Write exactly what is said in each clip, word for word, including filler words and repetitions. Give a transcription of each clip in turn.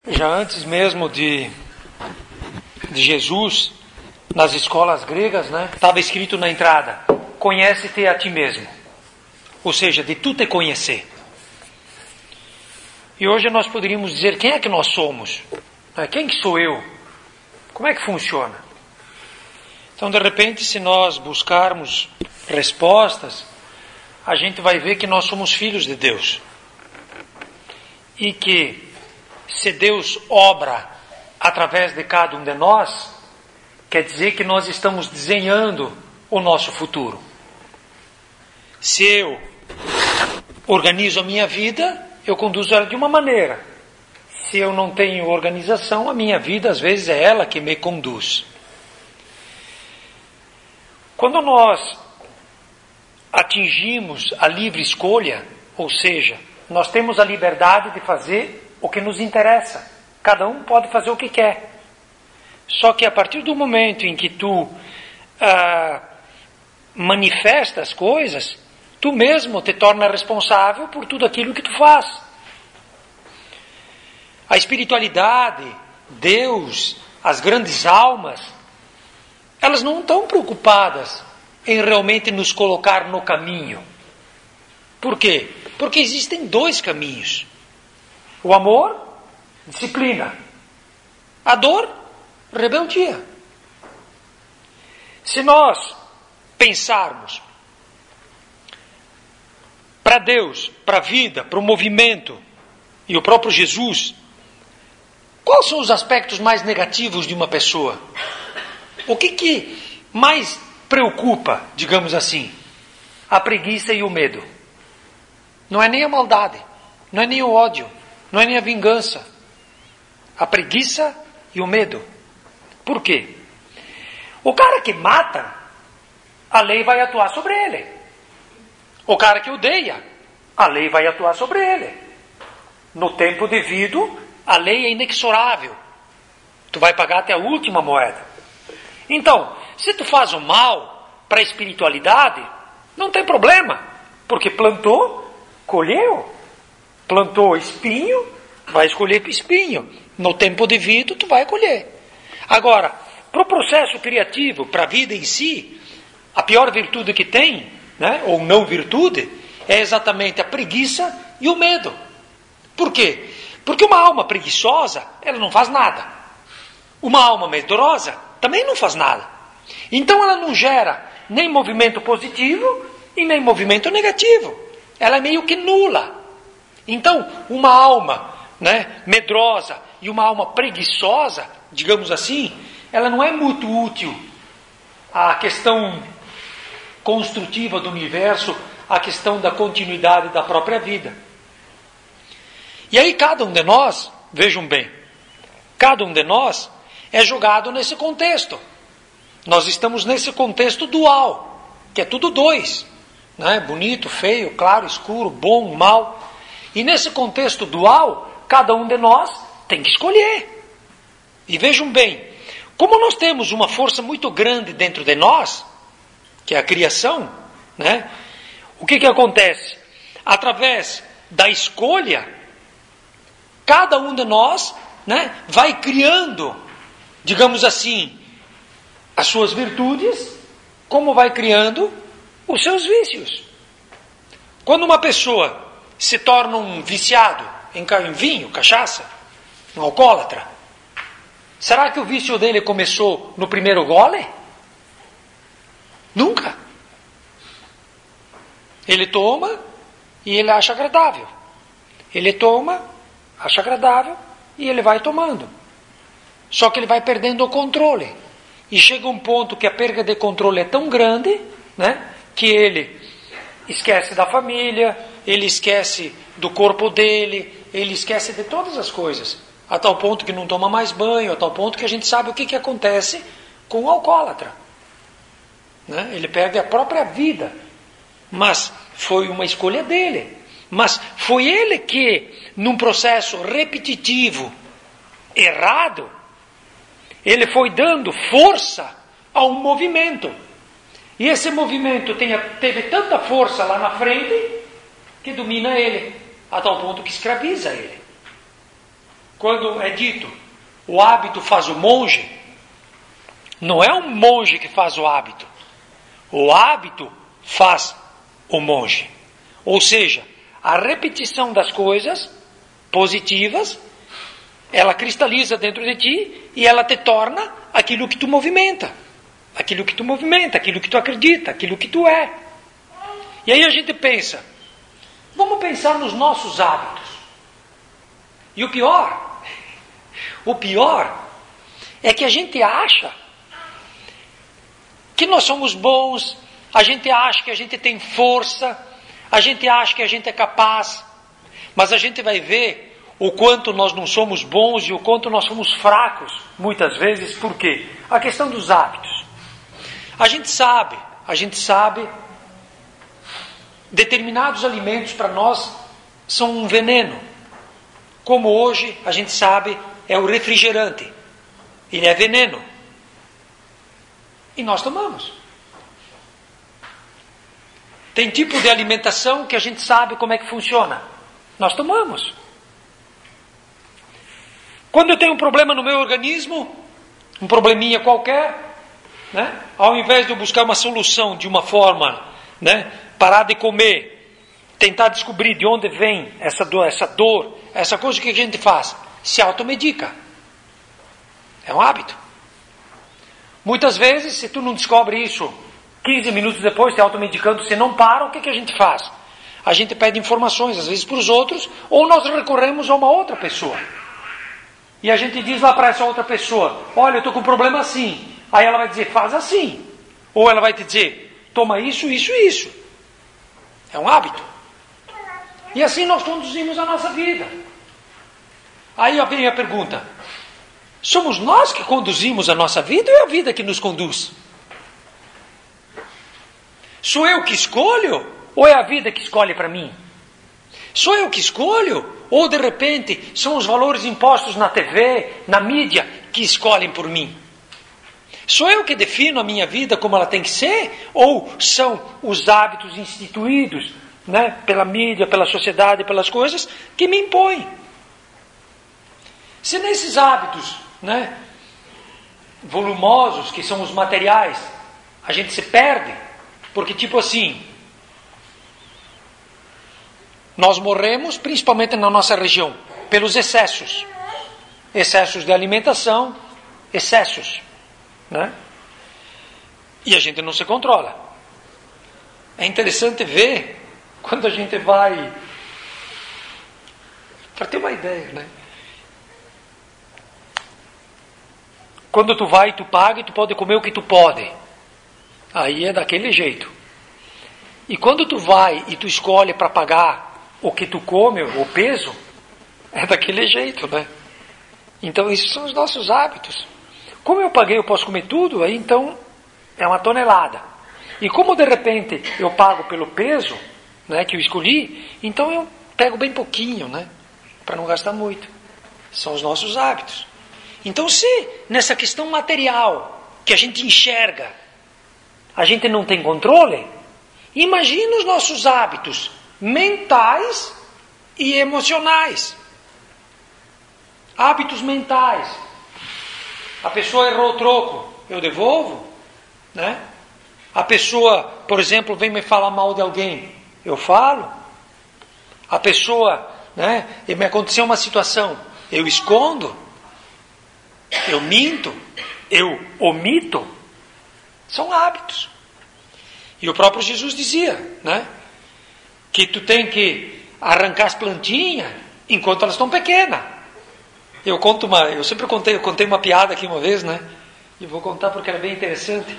Já antes mesmo de, de Jesus, nas escolas gregas, né, estava escrito na entrada: conhece-te a ti mesmo. Ou seja, de tu te conhecer. E hoje nós poderíamos dizer: quem é que nós somos? Quem que sou eu? Como é que funciona? Então, de repente, se nós buscarmos respostas, a gente vai ver que nós somos filhos de Deus. E que, se Deus obra através de cada um de nós, quer dizer que nós estamos desenhando o nosso futuro. Se eu organizo a minha vida, eu conduzo ela de uma maneira. Se eu não tenho organização, a minha vida, às vezes, é ela que me conduz. Quando nós atingimos a livre escolha, ou seja, nós temos a liberdade de fazer o que nos interessa. Cada um pode fazer o que quer. Só que a partir do momento em que tu ah, manifesta as coisas, tu mesmo te torna responsável por tudo aquilo que tu faz. A espiritualidade, Deus, as grandes almas, elas não estão preocupadas em realmente nos colocar no caminho. Por quê? Porque existem dois caminhos. O amor, disciplina. A dor, rebeldia. Se nós pensarmos para Deus, para a vida, para o movimento e o próprio Jesus, quais são os aspectos mais negativos de uma pessoa? O que, que mais preocupa, digamos assim? A preguiça e o medo. Não é nem a maldade, não é nem o ódio, não é nem a vingança. A preguiça e o medo. Por quê? O cara que mata, a lei vai atuar sobre ele. O cara que odeia, a lei vai atuar sobre ele. No tempo devido, a lei é inexorável. Tu vai pagar até a última moeda. Então, se tu faz o mal para a espiritualidade, não tem problema. Porque plantou, colheu. Plantou espinho, vai escolher espinho. No tempo devido, tu vai colher. Agora, para o processo criativo, para a vida em si, a pior virtude que tem, né, ou não virtude, é exatamente a preguiça e o medo. Por quê? Porque uma alma preguiçosa, ela não faz nada. Uma alma medrosa também não faz nada. Então ela não gera nem movimento positivo e nem movimento negativo. Ela é meio que nula. Então, uma alma, né, medrosa e uma alma preguiçosa, digamos assim, ela não é muito útil à questão construtiva do universo, à questão da continuidade da própria vida. E aí cada um de nós, vejam bem, cada um de nós é jogado nesse contexto. Nós estamos nesse contexto dual, que é tudo dois, né? Bonito, feio, claro, escuro, bom, mal. E nesse contexto dual, cada um de nós tem que escolher. E vejam bem, como nós temos uma força muito grande dentro de nós, que é a criação, né? O que que acontece? Através da escolha, cada um de nós, né, vai criando, digamos assim, as suas virtudes, como vai criando os seus vícios. Quando uma pessoa se torna um viciado em vinho, cachaça, um alcoólatra, será que o vício dele começou no primeiro gole? Nunca. Ele toma e ele acha agradável. Ele toma, acha agradável e ele vai tomando. Só que ele vai perdendo o controle. E chega um ponto que a perda de controle é tão grande, né, que ele esquece da família, ele esquece do corpo dele, ele esquece de todas as coisas. A tal ponto que não toma mais banho, a tal ponto que a gente sabe o que, que acontece com o alcoólatra. Né? Ele perde a própria vida. Mas foi uma escolha dele. Mas foi ele que, num processo repetitivo, errado, ele foi dando força a um movimento. E esse movimento tem, teve tanta força lá na frente que domina ele, a tal ponto que escraviza ele. quando é dito o hábito faz o monge, não é o monge que faz o hábito. O hábito faz o monge. Ou seja, a repetição das coisas positivas, ela cristaliza dentro de ti e ela te torna aquilo que tu movimenta. Aquilo que tu movimenta, aquilo que tu acredita, aquilo que tu é. E aí a gente pensa, vamos pensar nos nossos hábitos. E o pior, o pior é que a gente acha que nós somos bons, a gente acha que a gente tem força, a gente acha que a gente é capaz, mas a gente vai ver o quanto nós não somos bons e o quanto nós somos fracos, muitas vezes. Por quê? A questão dos hábitos. A gente sabe, a gente sabe, determinados alimentos para nós são um veneno. Como hoje, a gente sabe, é o refrigerante. Ele é veneno. E nós tomamos. Tem tipo de alimentação que a gente sabe como é que funciona. Nós tomamos. Quando eu tenho um problema no meu organismo, um probleminha qualquer, né, ao invés de eu buscar uma solução de uma forma, né, parar de comer, tentar descobrir de onde vem essa dor, essa dor, essa coisa, o que a gente faz? Se automedica. É um hábito. Muitas vezes, se tu não descobre isso quinze minutos depois, te automedicando, se não para, o que, que a gente faz? A gente pede informações, às vezes para os outros, ou nós recorremos a uma outra pessoa. E a gente diz lá para essa outra pessoa, olha, eu estou com um problema assim. Aí ela vai dizer, faz assim. Ou ela vai te dizer, toma isso, isso e isso. É um hábito. E assim nós conduzimos a nossa vida. Aí vem a pergunta, somos nós que conduzimos a nossa vida ou é a vida que nos conduz? Sou eu que escolho ou é a vida que escolhe para mim? Sou eu que escolho ou de repente são os valores impostos na T V, na mídia, que escolhem por mim? Sou eu que defino a minha vida como ela tem que ser ou são os hábitos instituídos, né, pela mídia, pela sociedade, pelas coisas que me impõem? Se nesses hábitos, né, volumosos, que são os materiais, a gente se perde, porque tipo assim, nós morremos principalmente na nossa região pelos excessos, excessos de alimentação, excessos, né? E a gente não se controla. É interessante ver quando a gente vai, para ter uma ideia, né? Quando tu vai, tu paga e tu pode comer o que tu pode. Aí é daquele jeito. E quando tu vai e tu escolhe para pagar o que tu come, o peso, é daquele jeito, né? Então, isso são os nossos hábitos. Como eu paguei, eu posso comer tudo, aí então é uma tonelada. E como de repente eu pago pelo peso, né, que eu escolhi, então eu pego bem pouquinho, né? Para não gastar muito. São os nossos hábitos. Então, se nessa questão material que a gente enxerga, a gente não tem controle, imagina os nossos hábitos mentais e emocionais. Hábitos mentais. A pessoa errou o troco, eu devolvo, né? A pessoa, por exemplo, vem me falar mal de alguém, eu falo. A pessoa, né, me aconteceu uma situação, eu escondo, eu minto, eu omito. São hábitos. E o próprio Jesus dizia, né, que tu tem que arrancar as plantinhas enquanto elas estão pequenas. Eu conto uma, eu sempre contei, eu contei uma piada aqui uma vez, né? E vou contar porque era bem interessante.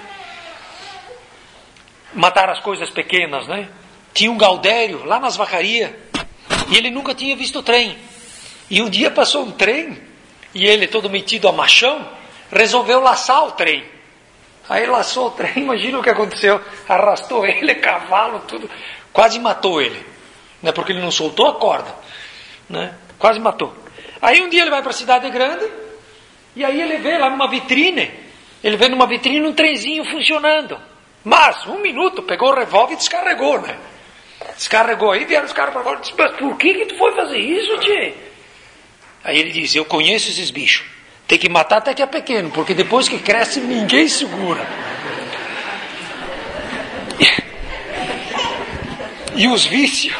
Matar as coisas pequenas, né? Tinha um Gaudério lá nas vacarias e ele nunca tinha visto o trem. E um dia passou um trem e ele, todo metido a machão, resolveu laçar o trem. Aí laçou o trem, imagina o que aconteceu. Arrastou ele, cavalo, tudo. Quase matou ele, né? Porque ele não soltou a corda, né? Quase matou. Aí um dia ele vai para a cidade grande e aí ele vê lá numa vitrine, ele vê numa vitrine um trenzinho funcionando. Mas, um minuto, pegou o revólver e descarregou, né? Descarregou. Aí vieram os caras para fora e disseram, mas por que que tu foi fazer isso, tchê? Aí ele diz, eu conheço esses bichos. Tem que matar até que é pequeno, porque depois que cresce ninguém segura. E os vícios,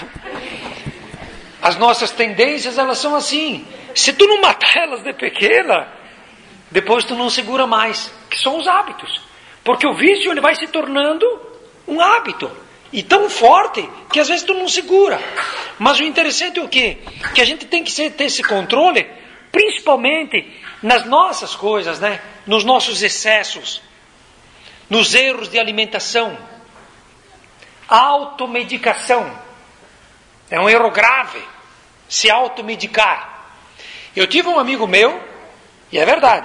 as nossas tendências, elas são assim. Se tu não matar elas de pequena, depois tu não segura mais, que são os hábitos. Porque o vício ele vai se tornando um hábito. E tão forte que às vezes tu não segura. Mas o interessante é o quê? Que a gente tem que ter esse controle, principalmente nas nossas coisas, né? Nos nossos excessos, nos erros de alimentação. Automedicação. É um erro grave se automedicar. Eu tive um amigo meu, e é verdade,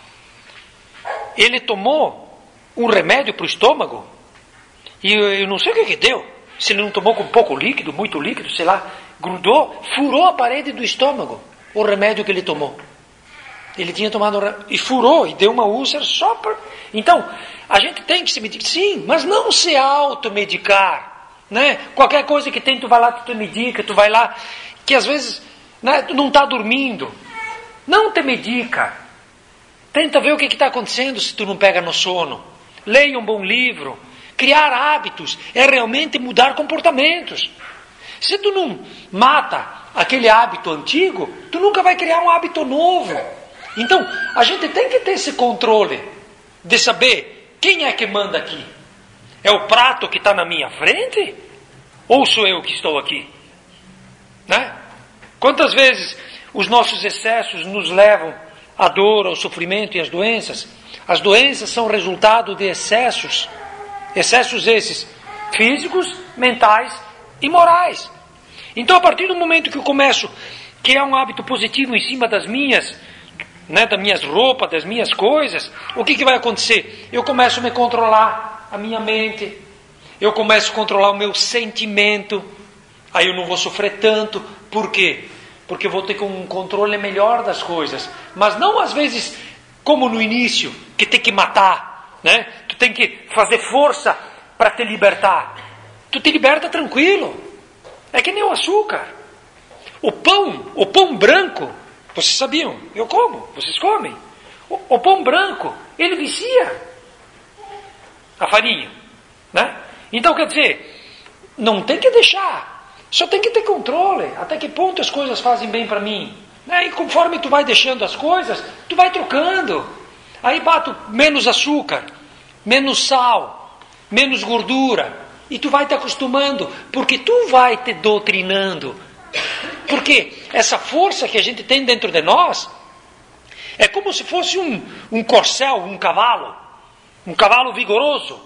ele tomou um remédio para o estômago, e eu, eu não sei o que que deu, se ele não tomou com pouco líquido, muito líquido, sei lá, grudou, furou a parede do estômago, o remédio que ele tomou. Ele tinha tomado, e furou, e deu uma úlcera só para... Então, a gente tem que se medicar, sim, mas não se automedicar, né? Qualquer coisa que tem, tu vai lá, tu te medica, tu vai lá, que às vezes, né, tu não está dormindo, não te medica, tenta ver o que está acontecendo se tu não pega no sono, leia um bom livro. Criar hábitos é realmente mudar comportamentos. Se tu não mata aquele hábito antigo, tu nunca vai criar um hábito novo. Então, a gente tem que ter esse controle de saber quem é que manda aqui. É o prato que está na minha frente? Ou sou eu que estou aqui? Né? Quantas vezes os nossos excessos nos levam à dor, ao sofrimento e às doenças? As doenças são resultado de excessos. Excessos esses físicos, mentais e morais. Então, a partir do momento que eu começo a criar um hábito positivo em cima das minhas, né, das minhas roupas, das minhas coisas, o que, que vai acontecer? Eu começo a me controlar a minha mente, eu começo a controlar o meu sentimento, aí eu não vou sofrer tanto. Por quê? Porque eu vou ter um controle melhor das coisas. Mas não às vezes como no início, que tem que matar, né? Tu tem que fazer força para te libertar. Tu te liberta tranquilo. É que nem o açúcar. O pão, o pão branco, vocês sabiam? Eu como, vocês comem. O, o pão branco, ele vicia a farinha, né? Então, quer dizer, não tem que deixar, só tem que ter controle. Até que ponto as coisas fazem bem para mim? Né? E conforme tu vai deixando as coisas, tu vai trocando. Aí bato menos açúcar, menos sal, menos gordura. E tu vai te acostumando, porque tu vai te doutrinando. Porque essa força que a gente tem dentro de nós é como se fosse um, um corcel, um cavalo. Um cavalo vigoroso.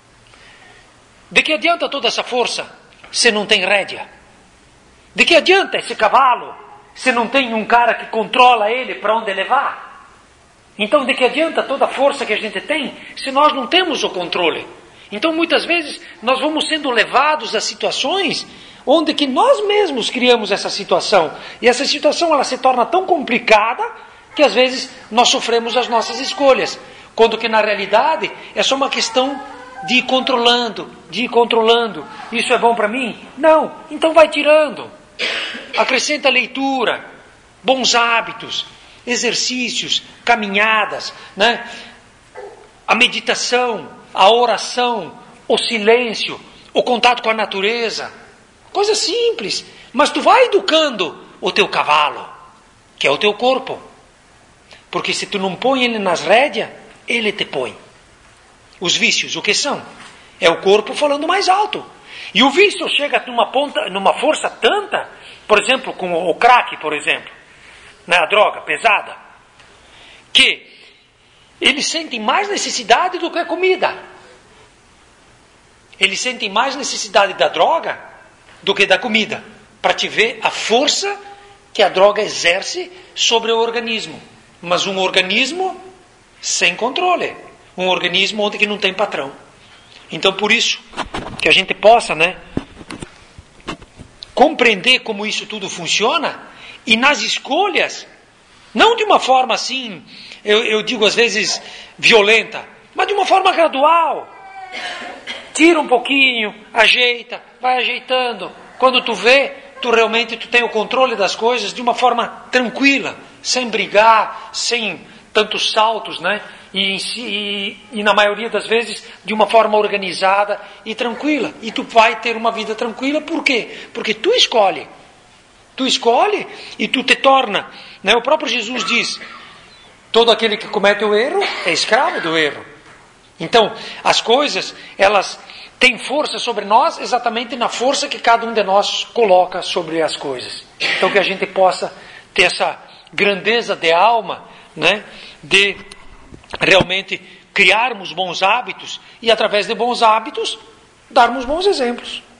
De que adianta toda essa força se não tem rédea? De que adianta esse cavalo se não tem um cara que controla ele para onde levar? Então, de que adianta toda a força que a gente tem se nós não temos o controle? Então, muitas vezes, nós vamos sendo levados a situações onde que nós mesmos criamos essa situação. E essa situação ela se torna tão complicada que, às vezes, nós sofremos as nossas escolhas. Quando que, na realidade, é só uma questão de ir controlando, de ir controlando. Isso é bom para mim? Não. Então vai tirando. Acrescenta leitura, bons hábitos, exercícios, caminhadas, né? A meditação, a oração, o silêncio, o contato com a natureza. Coisa simples, mas tu vai educando o teu cavalo, que é o teu corpo. Porque se tu não põe ele nas rédeas, ele te põe. Os vícios, o que são? É o corpo falando mais alto. E o vício chega numa, ponta, numa força tanta, por exemplo, com o crack, por exemplo, né, a droga pesada, que eles sentem mais necessidade do que a comida. Eles sentem mais necessidade da droga do que da comida. Para te ver a força que a droga exerce sobre o organismo. Mas um organismo sem controle. Um organismo onde que não tem patrão. Então, por isso, que a gente possa, né, compreender como isso tudo funciona e nas escolhas, não de uma forma assim, eu, eu digo às vezes violenta, mas de uma forma gradual. Tira um pouquinho, ajeita, vai ajeitando. Quando tu vê, tu realmente tu tem o controle das coisas de uma forma tranquila, sem brigar, sem tantos saltos, né? E, e, e na maioria das vezes de uma forma organizada e tranquila. E tu vai ter uma vida tranquila, por quê? Porque tu escolhe. Tu escolhe e tu te torna, né? O próprio Jesus diz, todo aquele que comete o erro é escravo do erro. Então, as coisas, elas têm força sobre nós exatamente na força que cada um de nós coloca sobre as coisas. Então, que a gente possa ter essa grandeza de alma, né? De realmente criarmos bons hábitos e, através de bons hábitos, darmos bons exemplos.